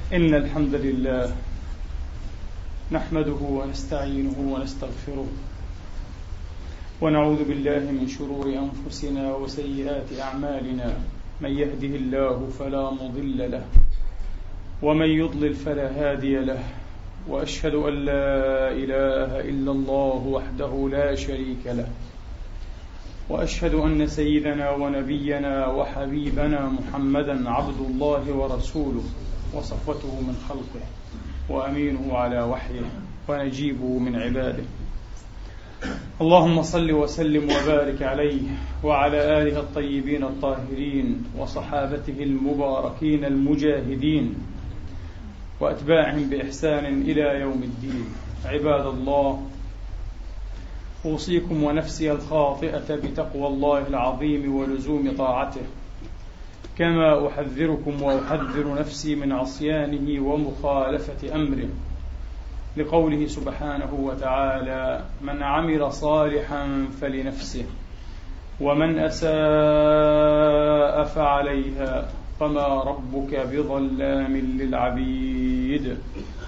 إن الحمد لله نحمده ونستعينه ونستغفره ونعوذ بالله من شرور أنفسنا وسيئات أعمالنا. من يهده الله فلا مضل له ومن يضلل فلا هادي له، وأشهد أن لا إله إلا الله وحده لا شريك له، وأشهد أن سيدنا ونبينا وحبيبنا محمدا عبد الله ورسوله وصفوته من خلقه وأمينه على وحيه ونجيبه من عباده. اللهم صل وسلم وبارك عليه وعلى آله الطيبين الطاهرين وصحابته المباركين المجاهدين وأتباعهم بإحسان إلى يوم الدين. عباد الله، أوصيكم ونفسي الخاطئة بتقوى الله العظيم ولزوم طاعته، كما أحذركم وأحذر نفسي من عصيانه ومخالفة أمره، لقوله سبحانه وتعالى: من عمل صالحا فلنفسه ومن أساء فعليها فما ربك بظلام للعبيد.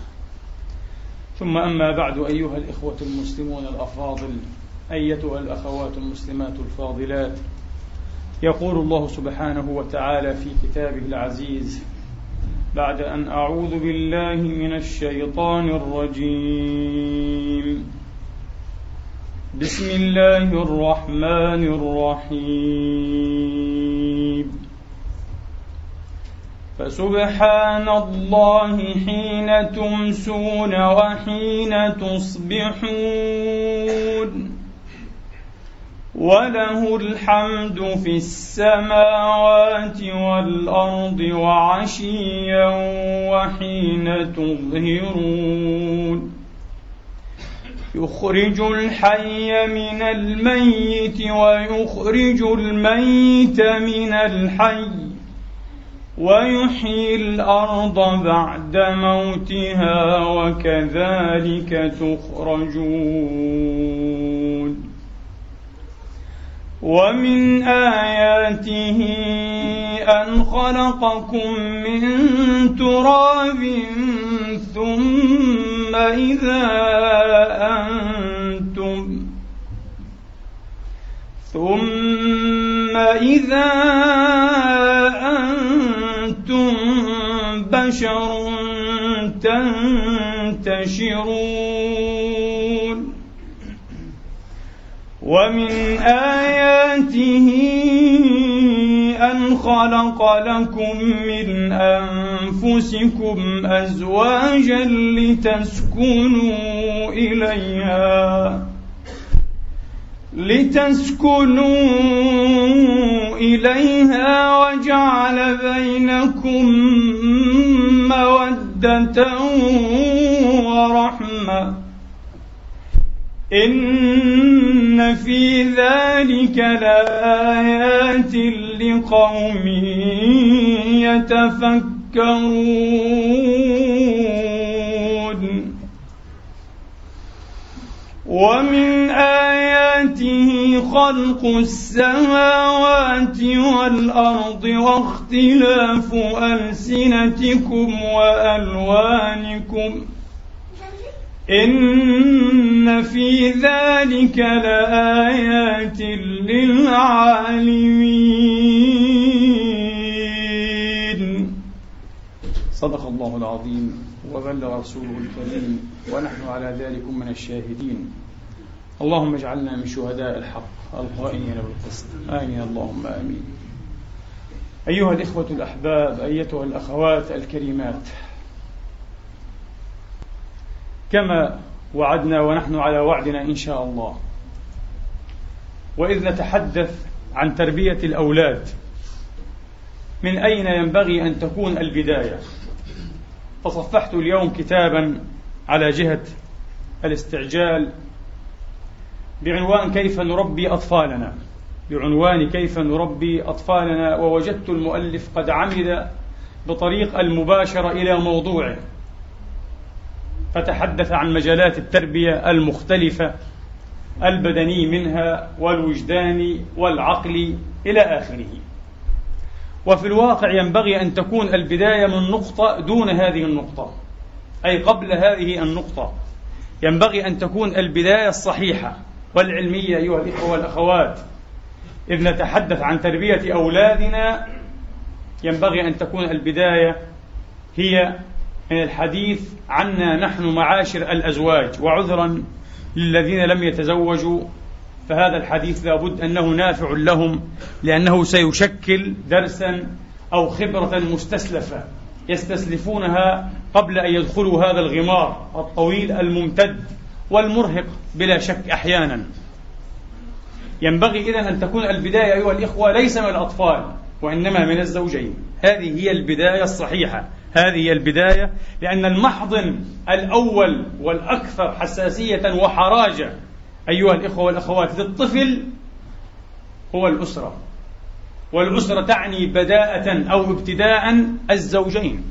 ثم أما بعد، أيها الإخوة المسلمون الأفاضل، أيتها الأخوات المسلمات الفاضلات، يقول الله سبحانه وتعالى في كتابه العزيز بعد أن أعوذ بالله من الشيطان الرجيم: بسم الله الرحمن الرحيم. فسبحان الله حين تمسون وحين تصبحون، وله الحمد في السماوات والأرض وعشيا وحين تظهرون، يخرج الحي من الميت ويخرج الميت من الحي ويحيي الأرض بعد موتها وكذلك تخرجون. ومن آياته أن خلقكم من تراب ثم إذا أنتم بشر تنتشرون. ومن آياته أن خلق لكم من أنفسكم أزواجا لتسكنوا إليها وجعل بينكم مودة ورحمة، إن في ذلك لآيات لقوم يتفكرون. ومن آياته خلق السماوات والأرض واختلاف ألسنتكم وألوانكم، إن في ذلك لآيات للعالمين. صدق الله العظيم وبلغ رسوله الكريم، ونحن على ذلك من الشاهدين. اللهم اجعلنا من شهداء الحق القائمين بالقسط، آمين اللهم آمين. أيها الإخوة الأحباب، أيتها الأخوات الكريمات، كما وعدنا ونحن على وعدنا إن شاء الله، وإذ نتحدث عن تربية الأولاد، من أين ينبغي أن تكون البداية؟ تصفحت اليوم كتابا على جهة الاستعجال بعنوان كيف نربي أطفالنا، ووجدت المؤلف قد عمد بطريق المباشرة إلى موضوعه، فتحدث عن مجالات التربية المختلفة، البدني منها والوجداني والعقلي إلى آخره. وفي الواقع ينبغي أن تكون البداية من نقطة دون هذه النقطة، أي قبل هذه النقطة. ينبغي أن تكون البداية الصحيحة والعلمية أيها الإخوة والأخوات. إذ نتحدث عن تربية أولادنا ينبغي أن تكون البداية هي من الحديث عنا نحن معاشر الأزواج. وعذرا للذين لم يتزوجوا، فهذا الحديث لابد أنه نافع لهم، لأنه سيشكل درسا أو خبرة مستسلفة يستسلفونها قبل أن يدخلوا هذا الغمار الطويل الممتد والمرهق بلا شك أحيانا. ينبغي إذن أن تكون البداية أيها الإخوة ليس من الأطفال وإنما من الزوجين. هذه هي البداية الصحيحة، هذه هي البداية، لأن المحضن الأول والأكثر حساسية وحراجة أيها الإخوة والأخوات للطفل هو الأسرة، والأسرة تعني بداءة أو ابتداء الزوجين،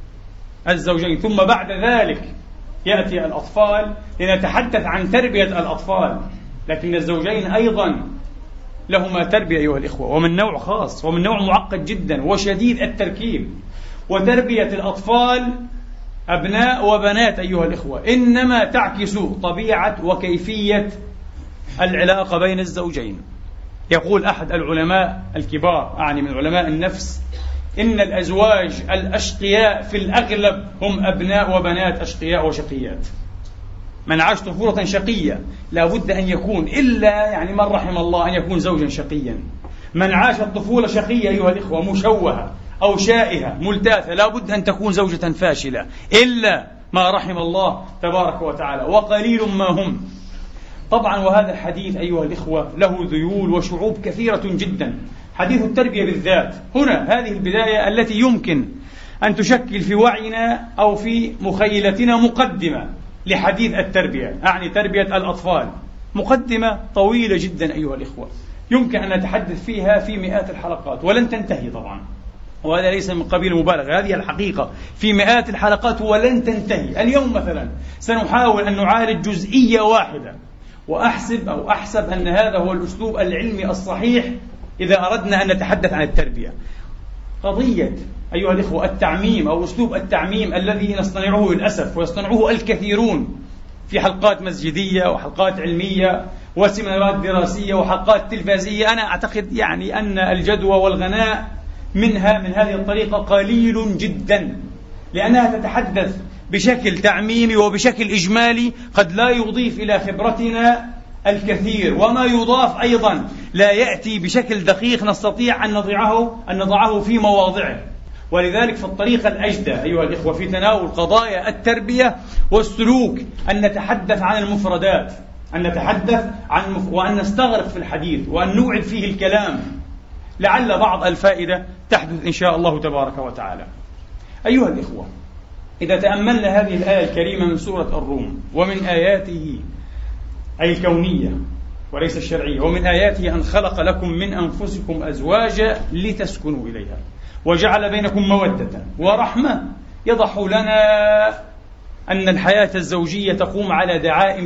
ثم بعد ذلك يأتي الأطفال لنتحدث عن تربية الأطفال. لكن الزوجين أيضا لهما تربية أيها الإخوة، ومن نوع خاص ومن نوع معقد جدا وشديد التركيب. وتربية الأطفال أبناء وبنات أيها الإخوة إنما تعكس طبيعة وكيفية العلاقة بين الزوجين. يقول أحد العلماء الكبار، أعني من علماء النفس، إن الأزواج الأشقياء في الأغلب هم أبناء وبنات أشقياء وشقيات. من عاش طفولة شقية لا بد أن يكون، إلا يعني من رحم الله، أن يكون زوجا شقيا. من عاش الطفولة شقية أيها الإخوة مشوهة أو شائهة ملتاثة لا بد أن تكون زوجة فاشلة، إلا ما رحم الله تبارك وتعالى، وقليل ما هم. طبعا وهذا الحديث أيها الإخوة له ذيول وشعوب كثيرة جدا. حديث التربية بالذات هنا، هذه البداية التي يمكن أن تشكل في وعينا أو في مخيلتنا مقدمة لحديث التربية، أعني تربية الأطفال. مقدمة طويلة جدا أيها الإخوة، يمكن أن نتحدث فيها في مئات الحلقات ولن تنتهي طبعا، وهذا ليس من قبيل المبالغة، هذه الحقيقة، في مئات الحلقات ولن تنتهي. اليوم مثلا سنحاول أن نعالج جزئية واحدة، وأحسب أن هذا هو الأسلوب العلمي الصحيح إذا أردنا أن نتحدث عن التربية. قضية أيها الإخوة التعميم أو أسلوب التعميم الذي نصطنعه للأسف ويصطنعه الكثيرون في حلقات مسجدية وحلقات علمية وسيمينارات دراسية وحلقات تلفزية، أنا أعتقد يعني أن الجدوى والغناء من هذه الطريقة قليل جدا، لأنها تتحدث بشكل تعميمي وبشكل إجمالي قد لا يضيف إلى خبرتنا الكثير، وما يضاف أيضا لا يأتي بشكل دقيق نستطيع أن نضعه في مواضعه. ولذلك في الطريقة الأجدى أيها الإخوة في تناول قضايا التربية والسلوك أن نتحدث عن المفردات، وأن نستغرق في الحديث وأن نوعد فيه الكلام، لعل بعض الفائدة تحدث إن شاء الله تبارك وتعالى. أيها الإخوة، إذا تأملنا هذه الآية الكريمة من سورة الروم، ومن آياته أي الكونية وليس الشرعية، ومن آياته أن خلق لكم من أنفسكم أزواجا لتسكنوا إليها وجعل بينكم مودة ورحمة، يضح لنا أن الحياة الزوجية تقوم على دعائم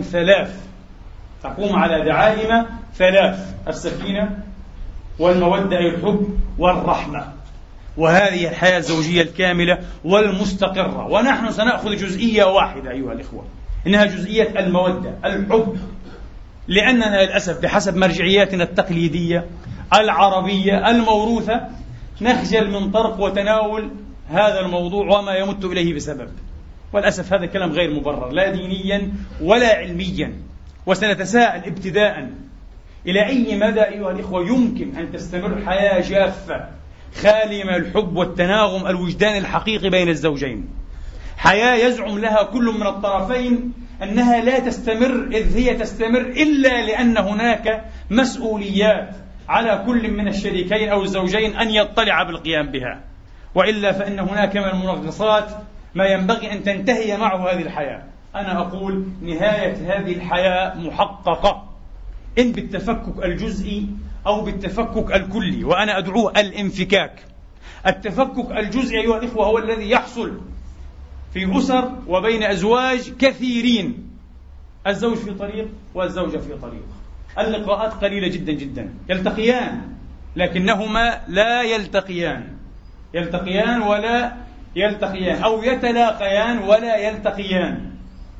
ثلاث: السكينة والمودة أي الحب والرحمة. وهذه الحياة الزوجية الكاملة والمستقرة. ونحن سنأخذ جزئية واحدة أيها الإخوة، إنها جزئية المودة، الحب، لأننا للأسف بحسب مرجعياتنا التقليدية العربية الموروثة نخجل من طرق وتناول هذا الموضوع وما يمت إليه بسبب، والأسف هذا الكلام غير مبرر لا دينيا ولا علميا. وسنتساءل ابتداء إلى أي مدى أيها الإخوة يمكن أن تستمر حياة جافة خالية من الحب والتناغم الوجداني الحقيقي بين الزوجين، حياة يزعم لها كل من الطرفين أنها لا تستمر، إذ هي تستمر إلا لأن هناك مسؤوليات على كل من الشريكين أو الزوجين أن يطلع بالقيام بها، وإلا فإن هناك من المنغصات ما ينبغي أن تنتهي معه هذه الحياة. أنا أقول نهاية هذه الحياة محققة، إن بالتفكك الجزئي أو بالتفكك الكلي، وأنا أدعوه الانفكاك. التفكك الجزئي أيها الإخوة هو الذي يحصل في أسر وبين أزواج كثيرين، الزوج في طريق والزوجة في طريق، اللقاءات قليلة جدا جدا، يلتقيان لكنهما لا يلتقيان، يلتقيان ولا يلتقيان، أو يتلاقيان ولا يلتقيان.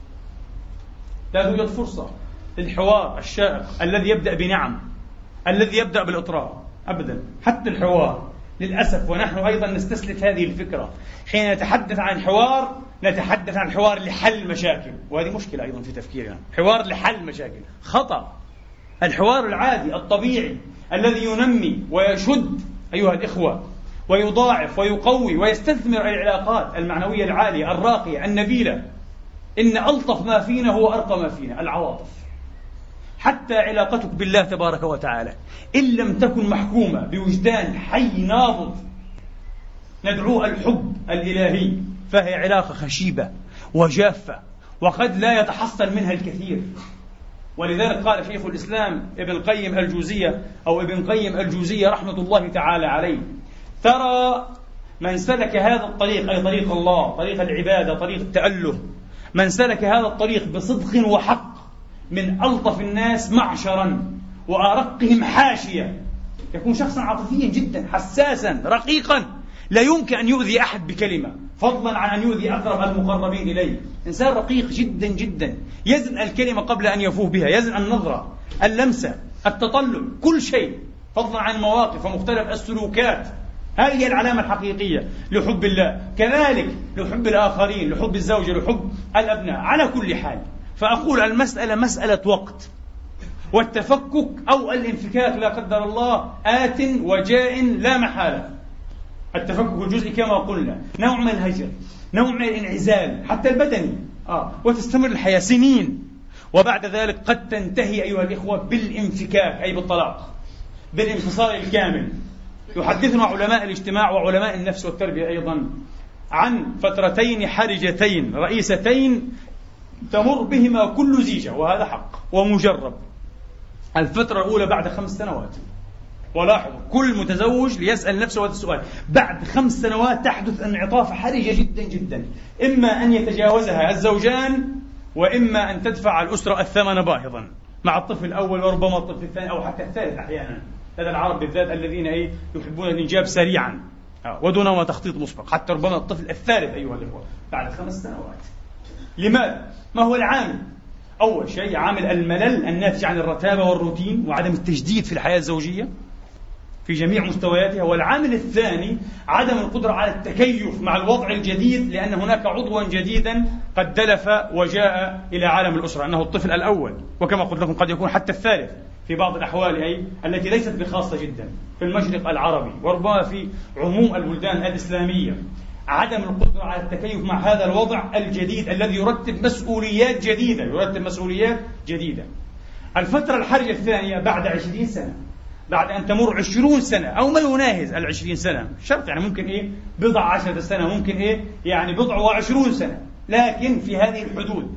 لا توجد فرصة للحوار الشائق الذي يبدأ بنعم، الذي يبدأ بالإطراء، أبدا. حتى الحوار للأسف، ونحن أيضا نستسلف هذه الفكرة، حين نتحدث عن حوار نتحدث عن حوار لحل مشاكل، وهذه مشكلة أيضا في تفكيرنا. حوار لحل مشاكل خطأ. الحوار العادي الطبيعي الذي ينمي ويشد أيها الإخوة ويضاعف ويقوي ويستثمر العلاقات المعنوية العالية الراقية النبيلة. إن ألطف ما فينا هو أرقى ما فينا، العواطف. حتى علاقتك بالله تبارك وتعالى إن لم تكن محكومة بوجدان حي نابض ندعوه الحب الإلهي، فهي علاقة خشيبة وجافة، وقد لا يتحصل منها الكثير. ولذلك قال شيخ الإسلام ابن قيم الجوزية أو ابن قيم الجوزية رحمة الله تعالى عليه: ترى من سلك هذا الطريق، أي طريق الله، طريق العبادة، طريق التأله، من سلك هذا الطريق بصدق وحق من ألطف الناس معشرا وأرقهم حاشية. يكون شخصا عاطفيا جدا، حساسا، رقيقا، لا يمكن أن يؤذي أحد بكلمة، فضلا عن أن يؤذي أقرب المقربين إليه. إنسان رقيق جدا جدا، يزن الكلمة قبل أن يفوه بها، يزن النظرة، اللمسة، التطلع، كل شيء، فضلا عن المواقف ومختلف السلوكات. هذه هي العلامة الحقيقية لحب الله. كذلك لحب الآخرين، لحب الزوجة، لحب الأبناء، على كل حال. فأقول المسألة مسألة وقت، والتفكك أو الانفكاك لا قدر الله آت وجاء لا محالة. التفكك الجزئي كما قلنا نوع من الهجر، نوع من الانعزال حتى البدني، وتستمر الحياة سنين، وبعد ذلك قد تنتهي أيها الإخوة بالانفكاك، أي بالطلاق، بالانفصال الكامل. يحدثنا علماء الاجتماع وعلماء النفس والتربية أيضا عن فترتين حرجتين رئيستين تمر بهما كل زيجة، وهذا حق ومجرب. الفترة الأولى بعد 5 سنوات، ولاحظوا كل متزوج ليسأل نفسه هذا السؤال: بعد 5 سنوات تحدث انعطاف حرجة جدا جدا، إما أن يتجاوزها الزوجان، وإما أن تدفع الأسرة الثمن باهظا مع الطفل الأول، وربما الطفل الثاني أو حتى الثالث أحيانا. هذا العرب بالذات الذين يحبون الإنجاب سريعا ودون ما تخطيط مسبق، حتى ربما الطفل الثالث أيها الأخوة بعد 5 سنوات. لماذا؟ ما هو العامل؟ أول شيء عامل الملل الناتج عن الرتابة والروتين وعدم التجديد في الحياة الزوجية في جميع مستوياتها. والعامل الثاني عدم القدرة على التكيف مع الوضع الجديد، لأن هناك عضوا جديدا قد دلف وجاء إلى عالم الأسرة، أنه الطفل الأول، وكما قلت لكم قد يكون حتى الثالث في بعض الأحوال التي ليست بخاصة جدا في المشرق العربي، وربما في عموم البلدان الإسلامية. عدم القدرة على التكيف مع هذا الوضع الجديد الذي يرتب مسؤوليات جديدة. الفترة الحرجة الثانية بعد 20 سنة، بعد أن تمر 20 سنة أو ما يناهز 20 سنة، شرط ممكن بضع 10 سنة، ممكن بضع و20 سنة، لكن في هذه الحدود.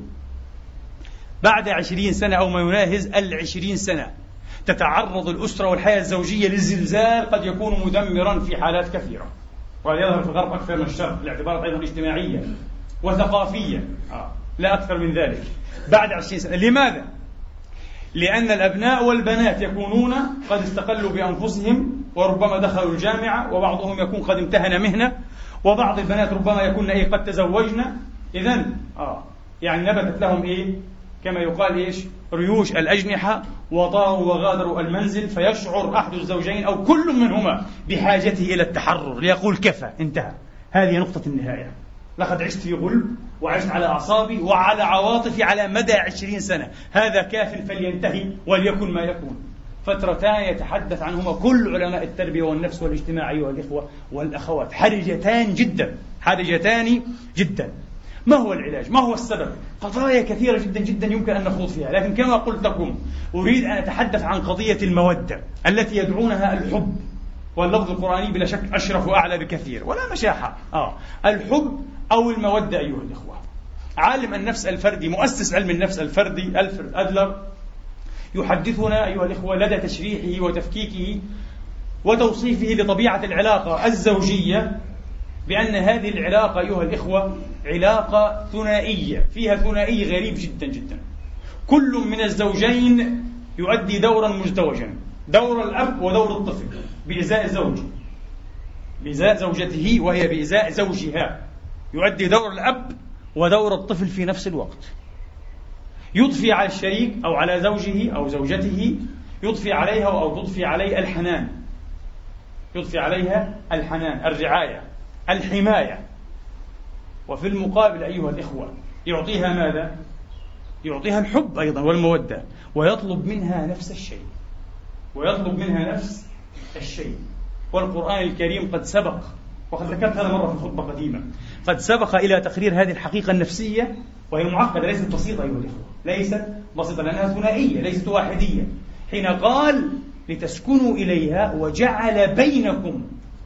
بعد 20 سنة أو ما يناهز 20 سنة تتعرض الأسرة والحياة الزوجية للزلزال قد يكون مدمرا في حالات كثيرة، وهذا يظهر في الغرب أكثر من الشرق لاعتبارات أيضا اجتماعية وثقافية، لا أكثر من ذلك. بعد 20 سنة. لماذا؟ لأن الأبناء والبنات يكونون قد استقلوا بأنفسهم، وربما دخلوا الجامعة، وبعضهم يكون قد امتهن مهنة، وبعض البنات ربما يكون قد تزوجن. إذن نبتت لهم كما يقال ريوش الأجنحة، وطاروا وغادروا المنزل، فيشعر أحد الزوجين أو كل منهما بحاجته إلى التحرر، ليقول كفى، انتهى، هذه نقطة النهاية، لقد عشت في غلب، وعشت على أعصابي وعلى عواطفي على مدى 20 سنة، هذا كاف فلينتهي وليكن ما يكون. فترتان يتحدث عنهما كل علماء التربية والنفس والاجتماع أيها الإخوة والأخوات، حرجتان جدا. ما هو العلاج؟ ما هو السبب؟ قضايا كثيرة جدا جدا يمكن أن نخوض فيها، لكن كما قلت لكم أريد أن أتحدث عن قضية المودة التي يدعونها الحب، واللفظ القرآني بلا شك أشرف وأعلى بكثير ولا مشاحة. الحب أو المودة أيها الإخوة. عالم النفس الفردي، مؤسس علم النفس الفردي ألفريد أدلر، يحدثنا أيها الإخوة لدى تشريحه وتفكيكه وتوصيفه لطبيعة العلاقة الزوجية بأن هذه العلاقة أيها الإخوة علاقة ثنائية، فيها ثنائي غريب جدا جدا. كل من الزوجين يؤدي دورا مزدوجا، دور الأب ودور الطفل بإزاء الزوج. بإزاء زوجته وهي بإزاء زوجها، يؤدي دور الأب ودور الطفل في نفس الوقت. يضفي على الشريك أو على زوجه أو زوجته، يضفي عليها أو تضفي عليه الحنان، يضفي عليها الحنان، الرعاية، الحماية. وفي المقابل أيها الإخوة يعطيها ماذا؟ يعطيها الحب أيضا والمودة، ويطلب منها نفس الشيء، ويطلب منها نفس الشيء. والقرآن الكريم قد سبق، وقد ذكرت هذا مرة في خطبة قديمة، قد سبق إلى تقرير هذه الحقيقة النفسية، وهي معقدة ليست بسيطة أيها الإخوة، ليست بسيطة لأنها ثنائية ليست واحدية. حين قال لتسكنوا إليها وجعل بينكم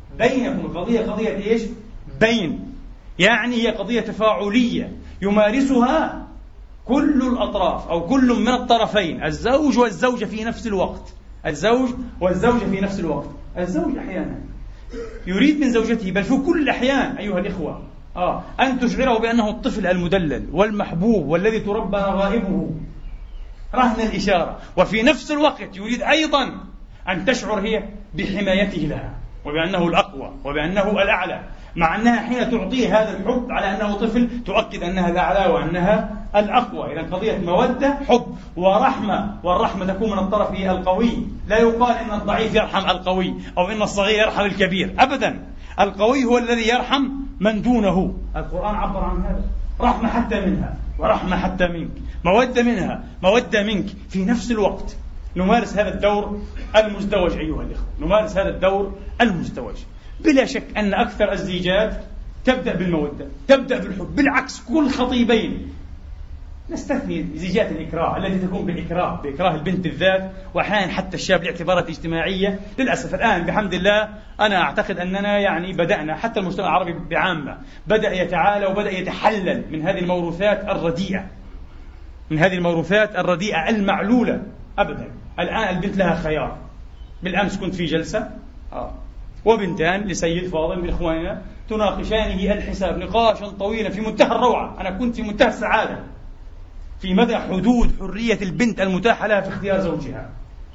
قضية إيش؟ بين، يعني هي قضية تفاعلية يمارسها كل الأطراف أو كل من الطرفين، الزوج والزوجة في نفس الوقت، الزوج والزوجة في نفس الوقت. الزوج أحيانا يريد من زوجته، بل في كل الأحيان أيها الإخوة أن تشعره بأنه الطفل المدلل والمحبوب والذي تربى رغائبه رهن الإشارة، وفي نفس الوقت يريد أيضا أن تشعر هي بحمايته لها وبأنه الأقوى وبأنه الأعلى، مع أنها حين تعطيه هذا الحب على أنه طفل تؤكد أنها الأعلى وأنها الأقوى. إذن قضية مودة، حب ورحمة، والرحمة تكون من الطرف القوي. لا يقال إن الضعيف يرحم القوي أو إن الصغير يرحم الكبير، أبدا، القوي هو الذي يرحم من دونه. القرآن عبر عن هذا، رحمة حتى منها ورحمة حتى منك، مودة منها مودة منك، في نفس الوقت نمارس هذا الدور المزدوج أيها الإخوة، نمارس هذا الدور المزدوج. بلا شك أن أكثر الزيجات تبدأ بالمودة، تبدأ بالحب، بالعكس كل خطيبين، نستثني زيجات الإكراه التي تكون بإكراه البنت بالذات، وأحيانا حتى الشاب لاعتبارات اجتماعية. للأسف الآن بحمد الله أنا أعتقد أننا يعني بدأنا، حتى المجتمع العربي بعامة بدأ يتعالى وبدأ يتحلل من هذه الموروثات الرديئة، من هذه الموروثات الرديئة المعلولة. أبدا، الآن البنت لها خيار. بالأمس كنت في جلسة وبنتان لسيد فاضل من إخواننا تناقشانه الحساب نقاشا طويلا في منتهى الروعة. أنا كنت في منتهى السعادة في مدى حدود حرية البنت المتاحة لها في اختيار زوجها،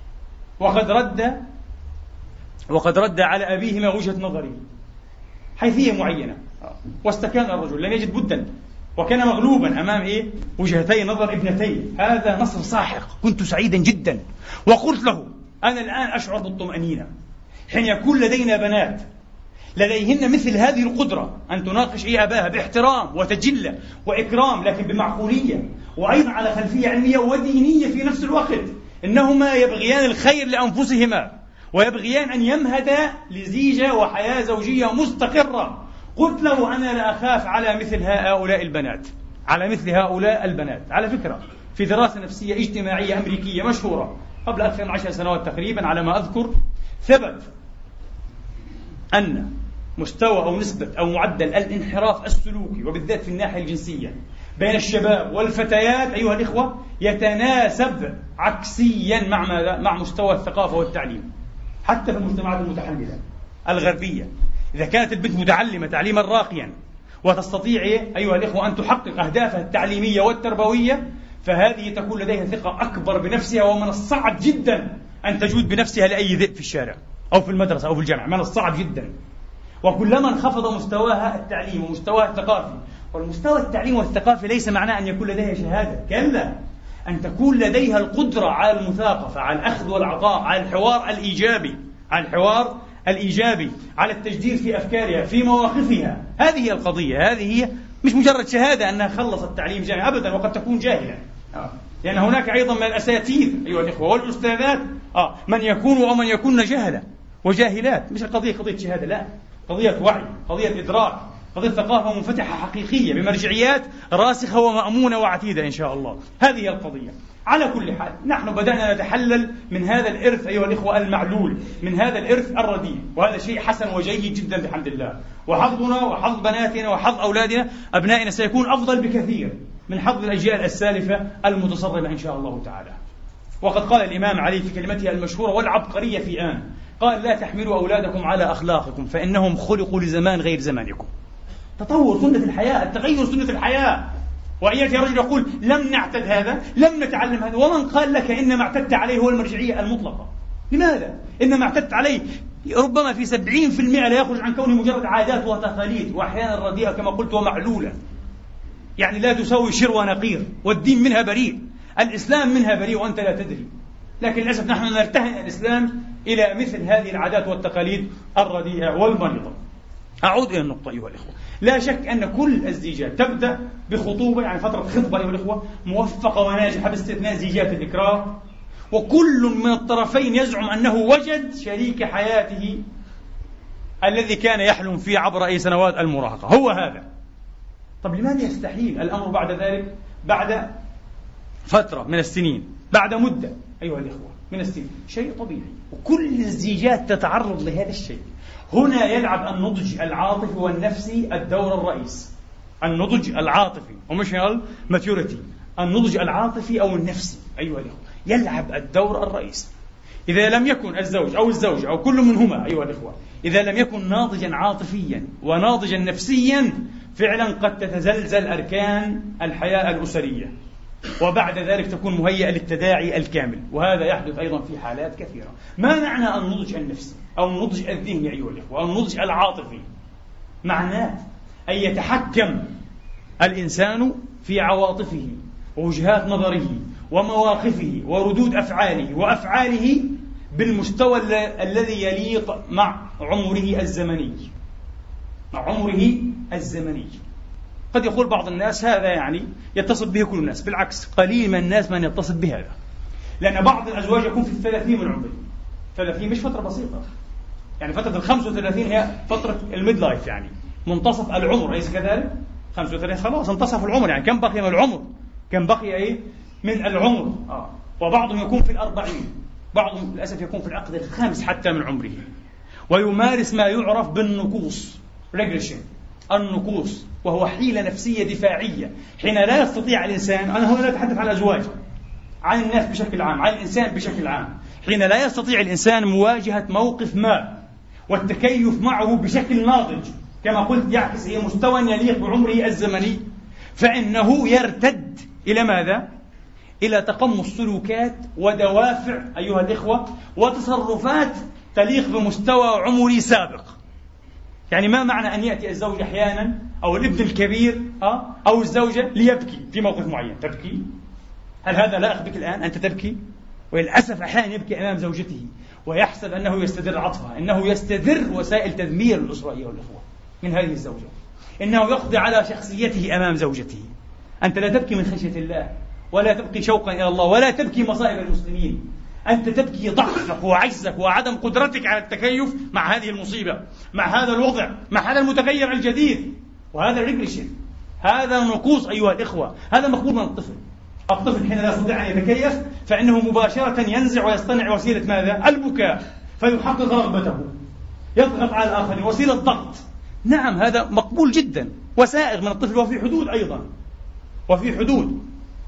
وقد رد على أبيهما وجهة نظري حيثية معينة، واستكان الرجل لم يجد بدا، وكان مغلوبا أمام وجهتي نظر ابنتي. هذا نصر ساحق، كنت سعيدا جدا، وقلت له أنا الآن أشعر بالطمأنينة حين يكون لدينا بنات لديهن مثل هذه القدرة أن تناقش أباها باحترام وتجلة وإكرام، لكن بمعقولية، وأيضا على خلفية علمية ودينية في نفس الوقت. إنهما يبغيان الخير لأنفسهما، ويبغيان أن يمهدا لزيجة وحياة زوجية مستقرة. قلت له أنا لا أخاف على مثل هؤلاء البنات، على مثل هؤلاء البنات. على فكرة في دراسة نفسية اجتماعية أمريكية مشهورة قبل أكثر من 10 سنوات تقريبا على ما أذكر، ثبت أن مستوى أو نسبة أو معدل الانحراف السلوكي وبالذات في الناحية الجنسية بين الشباب والفتيات أيها الإخوة يتناسب عكسيا مع ماذا؟ مع مستوى الثقافة والتعليم. حتى في المجتمعات المتحللة الغربية إذا كانت البنت متعلمة تعليما راقيا وتستطيع أيها الإخوة أن تحقق أهدافها التعليمية والتربوية، فهذه تكون لديها ثقة أكبر بنفسها، ومن الصعب جدا أن تجود بنفسها لأي ذئب في الشارع أو في المدرسة أو في الجامعة، من الصعب جدا. وكلما انخفض مستواها التعليم ومستواها الثقافي، والمستوى التعليم والثقافي ليس معناه أن يكون لديها شهادة، كلا، أن تكون لديها القدرة على المثاقفة، على الأخذ والعطاء، على الحوار الإيجابي، على التجديد في أفكارها، في مواقفها. هذه هي القضية، هذه هي مش مجرد شهادة أنها خلصت تعليم جامعي أبدا، وقد تكون جاهلة، لأن هناك أيضا من الأساتذة أيها الإخوة والأستاذات من يكون أو من يكون جهلة وجاهلات. مش قضية شهادة، لا، قضية وعي، قضية إدراك، قضية ثقافة منفتحة حقيقية بمرجعيات راسخة ومأمونة وعتيدة إن شاء الله. هذه القضية. على كل حال نحن بدأنا نتحلل من هذا الإرث أيها الإخوة المعلول، من هذا الإرث الرديء، وهذا شيء حسن وجيد جدا بحمد الله. وحظنا وحظ بناتنا وحظ أولادنا أبنائنا سيكون أفضل بكثير من حظ الأجيال السالفة المتصرمة إن شاء الله تعالى. وقد قال الإمام علي في كلمته المشهورة والعبقرية في آن، قال لا تحملوا أولادكم على أخلاقكم فإنهم خلقوا لزمان غير زمانكم. تطور سنة الحياة، التغير سنة الحياة. وإياك يا رجل يقول لم نعتد هذا، لم نتعلم هذا. ومن قال لك إنما اعتدت عليه هو المرجعية المطلقة؟ لماذا؟ إنما اعتدت عليه ربما في 70% لا يخرج عن كونه مجرد عادات وتقاليد، وأحيانا رديئة كما قلت ومعلولة، يعني لا تساوي شر ونقير، والدين منها بريء، الإسلام منها بريء وأنت لا تدري. لكن للأسف نحن نرتهن الإسلام إلى مثل هذه العادات والتقاليد الرديئة والمريضة. أعود إلى النقطة أيها الإخوة، لا شك أن كل الزيجات تبدأ بخطوبة، يعني فترة خطبة أيها الإخوة موفقة وناجحة باستثناء زيجات الإكراه، وكل من الطرفين يزعم أنه وجد شريك حياته الذي كان يحلم فيه عبر أي سنوات المراهقة، هو هذا. طب لماذا يستحيل الأمر بعد ذلك، بعد فترة من السنين، بعد مدة أيها الإخوة من السنين؟ شيء طبيعي، وكل الزيجات تتعرض لهذا الشيء. هنا يلعب النضج العاطفي والنفسي الدور الرئيس. النضج العاطفي emotional maturity، النضج العاطفي أو النفسي أيها الإخوة يلعب الدور الرئيسي. إذا لم يكن الزوج أو الزوجة أو كل منهما أيها الإخوة، إذا لم يكن ناضجا عاطفيا وناضجا نفسيا، فعلا قد تتزلزل أركان الحياة الأسرية، وبعد ذلك تكون مهيئة للتداعي الكامل، وهذا يحدث أيضا في حالات كثيرة. ما معنى النضج النفسي أو النضج الذهني أيها الإخوة أو النضج العاطفي؟ معناه أن يتحكم الإنسان في عواطفه ووجهات نظره ومواقفه وردود أفعاله وأفعاله بالمستوى الذي يليق مع عمره الزمني، مع عمره الزمني. قد يقول بعض الناس هذا يعني يتصل به كل الناس، بالعكس قليل من الناس من يتصل بهذا، لأن بعض الأزواج يكون في 30 من عمره. 30 مش فترة بسيطة، يعني فترة 35 هي فترة الميد لايف، يعني منتصف العمر، أليس كذلك؟ 35 خلاص انتصف العمر، يعني كم بقي من العمر؟ كم بقي من العمر؟ وبعضهم يكون في 40، بعضهم للأسف يكون في العقد الخامس حتى من عمره، ويمارس ما يعرف بالنقوص regression، النقوص، وهو حيلة نفسية دفاعية حين لا يستطيع الإنسان، أنا هنا لا أتحدث عن الأزواج، عن الناس بشكل عام، عن الإنسان بشكل عام، حين لا يستطيع الإنسان مواجهة موقف ما والتكيف معه بشكل ناضج، كما قلت يعكس مستوى يليق بعمره الزمني، فإنه يرتد إلى ماذا؟ إلى تقمص سلوكات ودوافع أيها الإخوة وتصرفات تليق بمستوى عمري سابق. يعني ما معنى أن يأتي الزوج أحيانا أو الابن الكبير أو الزوجة ليبكي في موقف معين؟ تبكي؟ هل هذا لا أخبك الآن أنت تبكي؟ وللأسف أحيانا يبكي أمام زوجته ويحسب أنه يستدر عطفها، إنه يستدر وسائل تدمير الأسرة أيها الإخوة من هذه الزوجة، إنه يقضي على شخصيته أمام زوجته. أنت لا تبكي من خشية الله، ولا تبكي شوقا إلى الله، ولا تبكي مصائب المسلمين، أنت تبكي ضعفك وعجزك وعدم قدرتك على التكيف مع هذه المصيبة، مع هذا الوضع، مع هذا المتغير الجديد، وهذا ريجريشن، هذا نقوص أيها الإخوة، هذا مقبول من الطفل. الطفل حين لا يستطيع أن يتكيف فإنه مباشرة ينزع ويصطنع وسيلة ماذا؟ البكاء، فيحقق رغبته، يضغط على الآخرين، وسيلة ضغط. نعم هذا مقبول جدا وسائغ من الطفل، وفي حدود أيضا، وفي حدود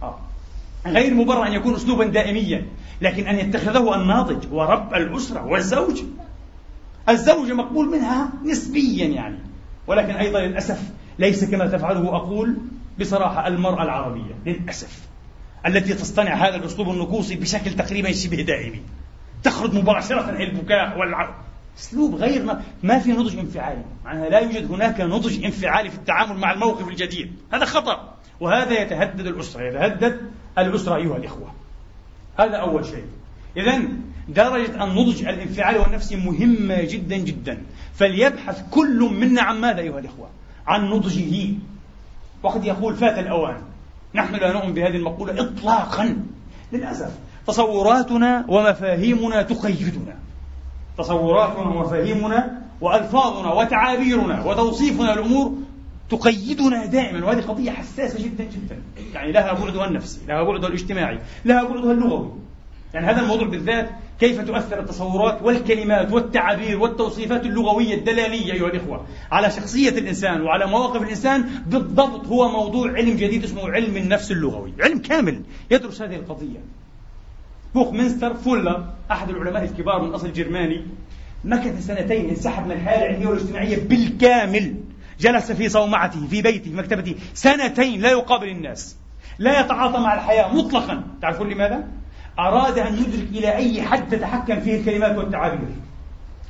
غير مبرر أن يكون أسلوبا دائميا، لكن أن يتخذه الناضج ورب الأسرة والزوج، الزوجة مقبول منها نسبيا يعني، ولكن أيضا للأسف ليس كما تفعله أقول بصراحة المرأة العربية للأسف التي تصطنع هذا الأسلوب النقوصي بشكل تقريبا شبه دائمي، تخرج مباشرة إلى البكاء أسلوب غير ما في نضج انفعالي، معناها لا يوجد هناك نضج انفعالي في التعامل مع الموقف الجديد. هذا خطأ، وهذا يتهدد الأسرة، يتهدد الأسرة أيها الإخوة. هذا أول شيء. إذن درجة النضج الانفعالي والنفسي مهمة جدا جدا، فليبحث كل منا عن ماذا أيها الإخوة؟ عن نضجه. وقد يقول فات الأوان. نحن لا نؤمن بهذه المقولة إطلاقا للأسف. تصوراتنا ومفاهيمنا تقيدنا، تصوراتنا ومفاهيمنا وألفاظنا وتعابيرنا وتوصيفنا الأمور تقيدنا دائما، وهذه قضية حساسة جدا جدا، يعني لها بعدها النفسي، لها بعدها الاجتماعي، لها بعدها اللغوي. يعني هذا الموضوع بالذات كيف تؤثر التصورات والكلمات والتعابير والتوصيفات اللغوية الدلالية أيها الإخوة على شخصية الإنسان وعلى مواقف الإنسان بالضبط، هو موضوع علم جديد اسمه علم النفس اللغوي، علم كامل يدرس هذه القضية. بوخمنستر فولر أحد العلماء الكبار من أصل جرماني مكث 2 انسحب من الحياة العلمية والاجتماعية بالكامل، جلس في صومعته في بيته في مكتبته 2 لا يقابل الناس، لا يتعاطى مع الحياة مطلقا. تعرفون لماذا؟ أراد أن يدرك إلى أي حد تتحكم فيه الكلمات والتعابير،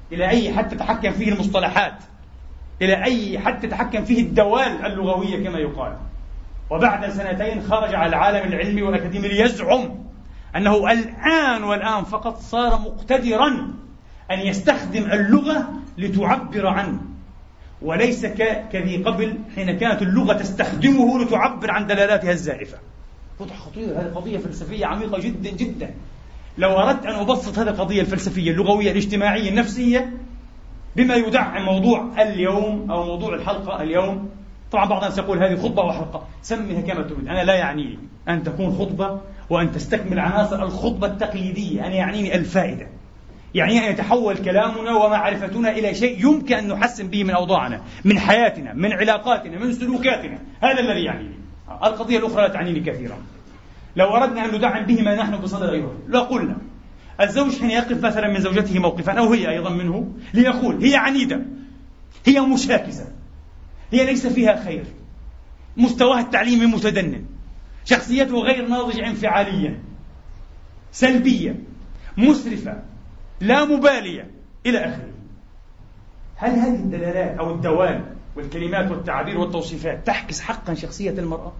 إلى أي حد تتحكم فيه المصطلحات، إلى أي حد تتحكم فيه الدوال اللغوية كما يقال. وبعد سنتين خرج على العالم العلمي والأكاديمي ليزعم أنه الآن فقط صار مقتدرا أن يستخدم اللغة لتعبر عنه، وليس كذي قبل حين كانت اللغة تستخدمه لتعبر عن دلالاتها الزائفة. وضع خطير، هذه قضية فلسفية عميقة جدا جدا. لو أردت أن أبسط هذه القضية الفلسفية اللغوية الاجتماعية النفسية بما يدعم موضوع اليوم أو موضوع الحلقة اليوم، طبعا بعض الناس يقول هذه خطبة وحلقة، سميها كما تريد، أنا لا يعنيني أن تكون خطبة وأن تستكمل عناصر الخطبة التقليدية، أنا يعنيني الفائدة، يعني أن يتحول كلامنا ومعرفتنا إلى شيء يمكن أن نحسن به من أوضاعنا، من حياتنا، من علاقاتنا، من سلوكاتنا، هذا الذي يعنيني. القضية الأخرى لا تعنيني كثيرا. لو أردنا أن ندعم به ما نحن بصدد أيها، لا قلنا الزوج حين يقف مثلا من زوجته موقفا أو هي أيضا منه ليقول هي عنيدة، هي مشاكسة، هي ليس فيها خير، مستواها التعليمي متدنٍ، شخصيته غير ناضجة انفعاليا، سلبية، مسرفة، لا مبالية، إلى آخره. هل هذه الدلالات أو الدوال والكلمات والتعابير والتوصيفات تعكس حقا شخصية المرأة؟